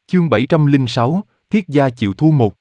Chương 706, Thiết gia chịu thua một.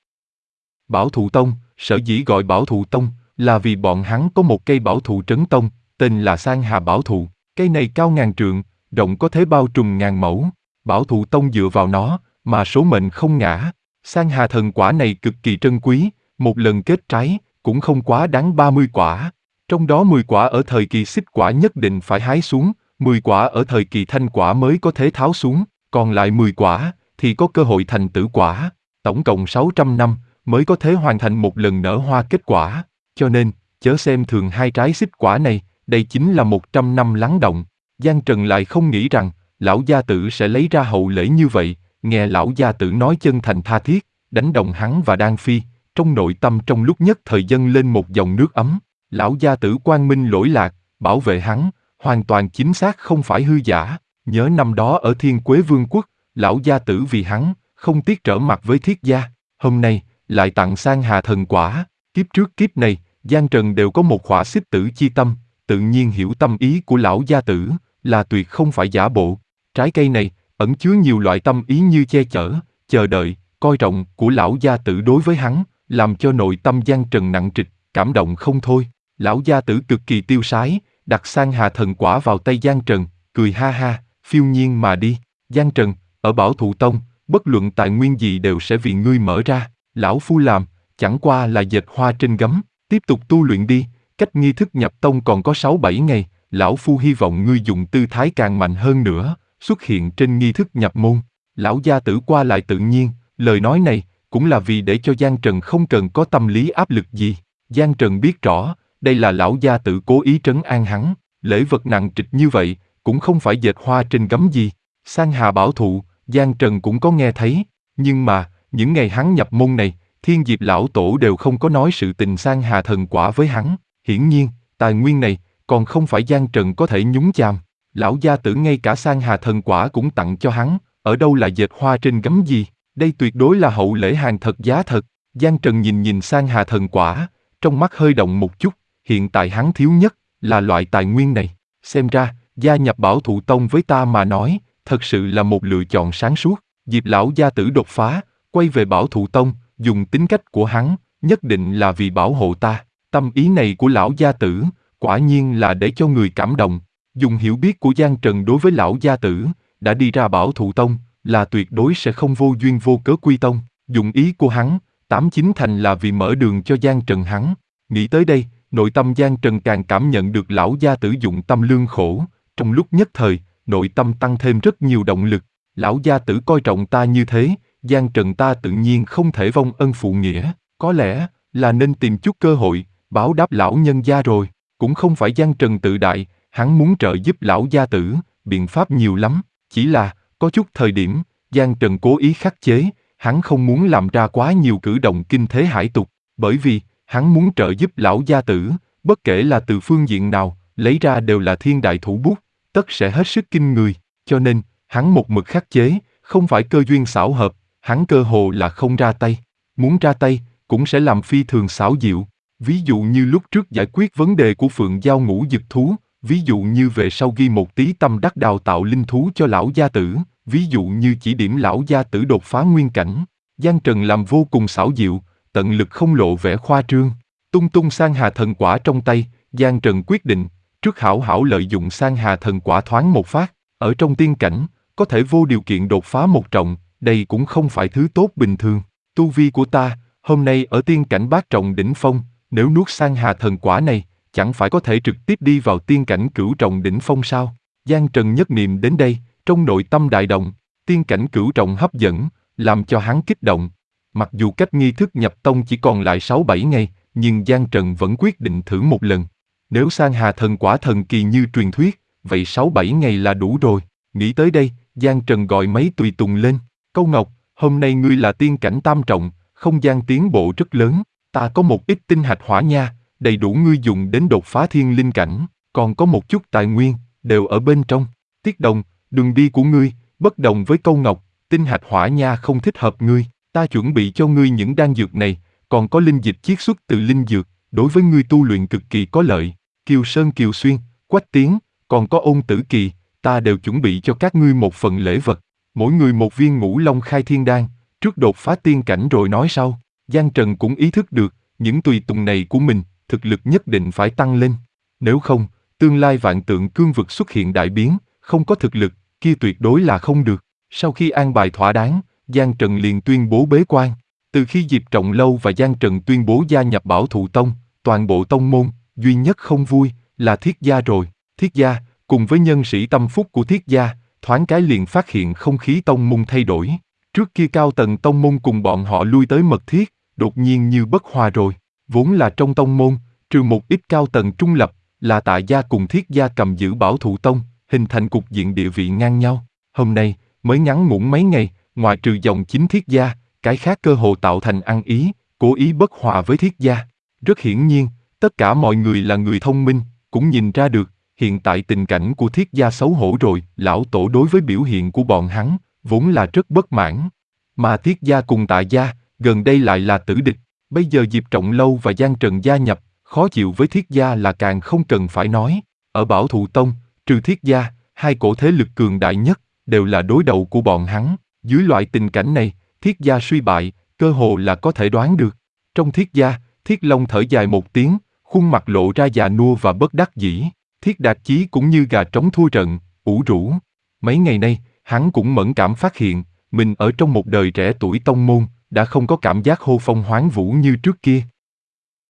Bảo Thụ Tông, sở dĩ gọi Bảo Thụ Tông, là vì bọn hắn có một cây bảo thụ trấn tông, tên là Sang Hà Bảo Thụ. Cây này cao ngàn trượng, rộng có thể bao trùm ngàn mẫu. Bảo Thụ Tông dựa vào nó, mà số mệnh không ngã. Sang Hà thần quả này cực kỳ trân quý, một lần kết trái, cũng không quá đáng 30 quả. Trong đó 10 quả ở thời kỳ xích quả nhất định phải hái xuống, 10 quả ở thời kỳ thanh quả mới có thể tháo xuống, còn lại 10 quả thì có cơ hội thành tử quả. Tổng cộng 600 năm mới có thể hoàn thành một lần nở hoa kết quả. Cho nên, chớ xem thường hai trái xích quả này, đây chính là 100 năm lắng động. Giang Trần lại không nghĩ rằng, lão gia tử sẽ lấy ra hậu lễ như vậy, nghe lão gia tử nói chân thành tha thiết, đánh động hắn và Đan Phi, trong nội tâm trong lúc nhất thời dâng lên một dòng nước ấm. Lão gia tử quang minh lỗi lạc, bảo vệ hắn, hoàn toàn chính xác không phải hư giả. Nhớ năm đó ở Thiên Quế Vương quốc, lão gia tử vì hắn, không tiếc trở mặt với Thiết gia. Hôm nay, lại tặng Sang Hà thần quả. Kiếp trước kiếp này, Giang Trần đều có một khỏa xích tử chi tâm, tự nhiên hiểu tâm ý của lão gia tử, là tuyệt không phải giả bộ. Trái cây này, ẩn chứa nhiều loại tâm ý như che chở, chờ đợi, coi trọng của lão gia tử đối với hắn, làm cho nội tâm Giang Trần nặng trịch, cảm động không thôi. Lão gia tử cực kỳ tiêu sái, đặt Sang Hà thần quả vào tay Giang Trần, cười ha ha, phiêu nhiên mà đi. Giang Trần, ở Bảo Thụ Tông, bất luận tài nguyên gì đều sẽ vì ngươi mở ra. Lão phu làm, chẳng qua là dệt hoa trên gấm, tiếp tục tu luyện đi, cách nghi thức nhập tông còn có 6-7 ngày, lão phu hy vọng ngươi dùng tư thái càng mạnh hơn nữa, xuất hiện trên nghi thức nhập môn. Lão gia tử qua lại tự nhiên, lời nói này, cũng là vì để cho Giang Trần không cần có tâm lý áp lực gì. Giang Trần biết rõ, đây là lão gia tử cố ý trấn an hắn, lễ vật nặng trịch như vậy, cũng không phải dệt hoa trên gấm gì. Sang Hà Bảo Thụ, Giang Trần cũng có nghe thấy, nhưng mà, những ngày hắn nhập môn này, Thiên Diệp lão tổ đều không có nói sự tình Sang Hà thần quả với hắn. Hiển nhiên, tài nguyên này, còn không phải Giang Trần có thể nhúng chàm. Lão gia tử ngay cả Sang Hà thần quả cũng tặng cho hắn, ở đâu là dệt hoa trên gấm gì, đây tuyệt đối là hậu lễ hàng thật giá thật. Giang Trần nhìn Sang Hà thần quả, trong mắt hơi động một chút, hiện tại hắn thiếu nhất, là loại tài nguyên này. Xem ra, gia nhập Bảo Thụ Tông với ta mà nói, thật sự là một lựa chọn sáng suốt. Diệp lão gia tử đột phá, quay về Bảo Thụ Tông, dùng tính cách của hắn, nhất định là vì bảo hộ ta. Tâm ý này của lão gia tử, quả nhiên là để cho người cảm động. Dùng hiểu biết của Giang Trần đối với lão gia tử, đã đi ra Bảo Thụ Tông, là tuyệt đối sẽ không vô duyên vô cớ quy tông. Dùng ý của hắn, 89 thành là vì mở đường cho Giang Trần hắn. Nghĩ tới đây, nội tâm Giang Trần càng cảm nhận được lão gia tử dụng tâm lương khổ. Trong lúc nhất thời, nội tâm tăng thêm rất nhiều động lực. Lão gia tử coi trọng ta như thế, Giang Trần ta tự nhiên không thể vong ân phụ nghĩa. Có lẽ là nên tìm chút cơ hội, báo đáp lão nhân gia rồi. Cũng không phải Giang Trần tự đại, hắn muốn trợ giúp lão gia tử, biện pháp nhiều lắm. Chỉ là, có chút thời điểm, Giang Trần cố ý khắc chế, hắn không muốn làm ra quá nhiều cử động kinh thế hải tục. Bởi vì, hắn muốn trợ giúp lão gia tử, bất kể là từ phương diện nào, lấy ra đều là thiên đại thủ bút, tất sẽ hết sức kinh người. Cho nên, hắn một mực khắc chế, không phải cơ duyên xảo hợp, hắn cơ hồ là không ra tay. Muốn ra tay, cũng sẽ làm phi thường xảo diệu. Ví dụ như lúc trước giải quyết vấn đề của Phượng Giao ngũ dực thú, ví dụ như về sau ghi một tí tâm đắc đào tạo linh thú cho lão gia tử, ví dụ như chỉ điểm lão gia tử đột phá nguyên cảnh. Giang Trần làm vô cùng xảo diệu, tận lực không lộ vẻ khoa trương. Tung Sang Hà thần quả trong tay, Giang Trần quyết định, trước hảo hảo lợi dụng Sang Hà thần quả thoáng một phát, ở trong tiên cảnh, có thể vô điều kiện đột phá một trọng, đây cũng không phải thứ tốt bình thường. Tu vi của ta, hôm nay ở tiên cảnh bát trọng đỉnh phong, nếu nuốt Sang Hà thần quả này, chẳng phải có thể trực tiếp đi vào tiên cảnh cửu trọng đỉnh phong sao? Giang Trần nhất niệm đến đây, trong nội tâm đại động, tiên cảnh cửu trọng hấp dẫn, làm cho hắn kích động. Mặc dù cách nghi thức nhập tông chỉ còn lại 6-7 ngày, nhưng Giang Trần vẫn quyết định thử một lần. Nếu Sang Hà thần quả thần kỳ như truyền thuyết, vậy 6-7 ngày là đủ rồi. Nghĩ tới đây, Giang Trần gọi mấy tùy tùng lên. Câu Ngọc, hôm nay ngươi là tiên cảnh tam trọng, không gian tiến bộ rất lớn. Ta có một ít tinh hạch hỏa nha, đầy đủ ngươi dùng đến đột phá thiên linh cảnh. Còn có một chút tài nguyên, đều ở bên trong. Tiết Đồng, đường đi của ngươi, bất đồng với Câu Ngọc, tinh hạch hỏa nha không thích hợp ngươi. Ta chuẩn bị cho ngươi những đan dược này, còn có linh dịch chiết xuất từ linh dược, đối với ngươi tu luyện cực kỳ có lợi. Kiều Sơn Kiều Xuyên, Quách Tiến, còn có Ôn Tử Kỳ, ta đều chuẩn bị cho các ngươi một phần lễ vật. Mỗi người một viên Ngũ Long Khai Thiên Đan, trước đột phá tiên cảnh rồi nói sau. Giang Trần cũng ý thức được, những tùy tùng này của mình, thực lực nhất định phải tăng lên. Nếu không, tương lai vạn tượng cương vực xuất hiện đại biến, không có thực lực, kia tuyệt đối là không được. Sau khi an bài thỏa đáng, Giang Trần liền tuyên bố bế quan. Từ khi Diệp Trọng Lâu và Giang Trần tuyên bố gia nhập Bảo Thụ Tông, toàn bộ tông môn, duy nhất không vui, là Thiết gia rồi. Thiết gia, cùng với nhân sĩ tâm phúc của Thiết gia, thoáng cái liền phát hiện không khí tông môn thay đổi. Trước kia cao tầng tông môn cùng bọn họ lui tới mật thiết, đột nhiên như bất hòa rồi. Vốn là trong tông môn, trừ một ít cao tầng trung lập, là Tạ gia cùng Thiết gia cầm giữ Bảo Thụ Tông, hình thành cục diện địa vị ngang nhau. Hôm nay, mới ngắn ngủn mấy ngày, ngoại trừ dòng chính Thiết gia, cái khác cơ hồ tạo thành ăn ý, cố ý bất hòa với Thiết gia. Rất hiển nhiên, tất cả mọi người là người thông minh, cũng nhìn ra được, hiện tại tình cảnh của Thiết gia xấu hổ rồi. Lão tổ đối với biểu hiện của bọn hắn, vốn là rất bất mãn. Mà Thiết gia cùng Tạ gia, gần đây lại là tử địch. Bây giờ Diệp Trọng Lâu và Giang Trần gia nhập, khó chịu với Thiết gia là càng không cần phải nói. Ở Bảo Thụ Tông, trừ Thiết gia, hai cổ thế lực cường đại nhất, đều là đối đầu của bọn hắn. Dưới loại tình cảnh này, Thiết gia suy bại, cơ hồ là có thể đoán được. Trong Thiết gia, Thiết Long thở dài một tiếng, khuôn mặt lộ ra già nua và bất đắc dĩ. Thiết Đạt Chí cũng như gà trống thua trận, ủ rũ. Mấy ngày nay, hắn cũng mẫn cảm phát hiện, mình ở trong một đời trẻ tuổi tông môn, đã không có cảm giác hô phong hoán vũ như trước kia.